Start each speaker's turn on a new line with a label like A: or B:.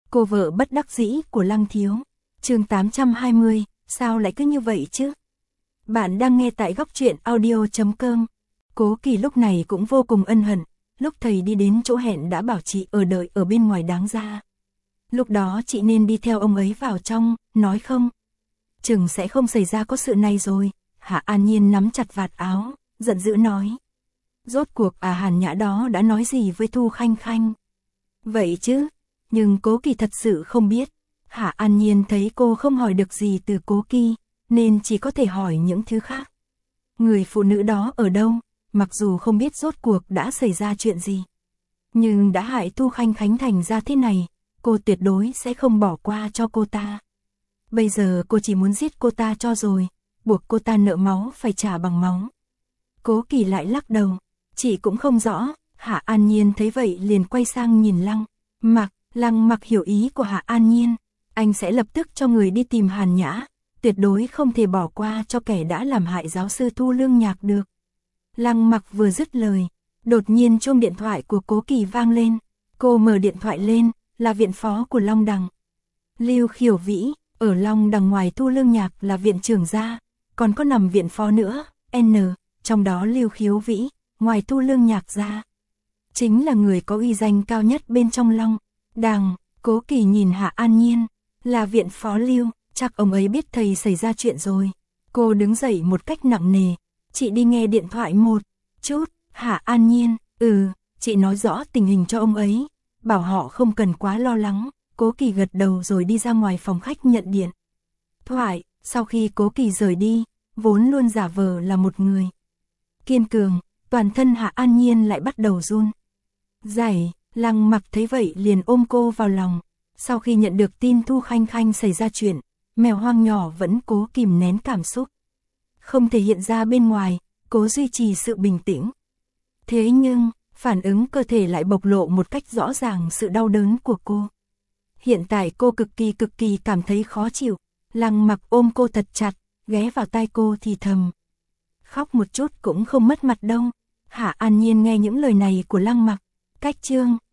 A: cô vợ bất đắc dĩ của Lăng Thiếu. Chương 820, sao lại cứ như vậy chứ? Bạn đang nghe tại góc truyện audio.com. Cố Kỳ lúc này cũng vô cùng ân hận, lúc thầy đi đến chỗ hẹn đã bảo chị ở đợi ở bên ngoài đáng ra. Lúc đó chị nên đi theo ông ấy vào trong, nói không? Chừng sẽ không xảy ra có sự này rồi. Hạ An Nhiên nắm chặt vạt áo, giận dữ nói. Rốt cuộc Hàn Nhã đó đã nói gì với Thu Khanh Khanh? Vậy chứ, nhưng Cố Kỳ thật sự không biết. Hạ An Nhiên thấy cô không hỏi được gì từ Cố Kỳ, nên chỉ có thể hỏi những thứ khác. Người phụ nữ đó ở đâu, mặc dù không biết rốt cuộc đã xảy ra chuyện gì. Nhưng đã hại Thu Khanh Khanh thành ra thế này, cô tuyệt đối sẽ không bỏ qua cho cô ta. Bây giờ cô chỉ muốn giết cô ta cho rồi, buộc cô ta nợ máu phải trả bằng máu. Cố Kỳ lại lắc đầu, chị cũng không rõ. Hạ An Nhiên thấy vậy liền quay sang nhìn Lăng Mặc. Lăng Mặc hiểu ý của Hạ An Nhiên, anh sẽ lập tức cho người đi tìm Hàn Nhã, tuyệt đối không thể bỏ qua cho kẻ đã làm hại giáo sư Thu Lương Nhạc được. Lăng Mặc vừa dứt lời, đột nhiên chuông điện thoại của Cố Kỳ vang lên. Cô mở điện thoại lên, là viện phó của Long Đằng. Lưu Khiểu Vĩ, ở Long Đằng ngoài Thu Lương Nhạc là viện trưởng gia, còn có nằm viện phó nữa, trong đó Lưu Khiếu Vĩ, ngoài Thu Lương Nhạc ra, chính là người có uy danh cao nhất bên trong Long Đằng. Cố Kỳ nhìn Hạ An Nhiên, là viện phó Lưu, chắc ông ấy biết thầy xảy ra chuyện rồi. Cô đứng dậy một cách nặng nề, chị đi nghe điện thoại một chút. Hạ An Nhiên, chị nói rõ tình hình cho ông ấy, bảo họ không cần quá lo lắng. Cố Kỳ gật đầu rồi đi ra ngoài phòng khách nhận điện thoại. Sau khi Cố Kỳ rời đi, vốn luôn giả vờ là một người kiên cường, toàn thân Hạ An Nhiên lại bắt đầu run rẩy. Lăng Mặc thấy vậy liền ôm cô vào lòng. Sau khi nhận được tin Thu Khanh Khanh xảy ra chuyện, mèo hoang nhỏ vẫn cố kìm nén cảm xúc, không thể hiện ra bên ngoài, cố duy trì sự bình tĩnh. Thế nhưng, phản ứng cơ thể lại bộc lộ một cách rõ ràng sự đau đớn của cô. Hiện tại cô cực kỳ cảm thấy khó chịu. Lăng Mặc ôm cô thật chặt, ghé vào tai cô thì thầm. Khóc một chút cũng không mất mặt đâu. Hạ An Nhiên nghe những lời này của Lăng Mặc, cách chương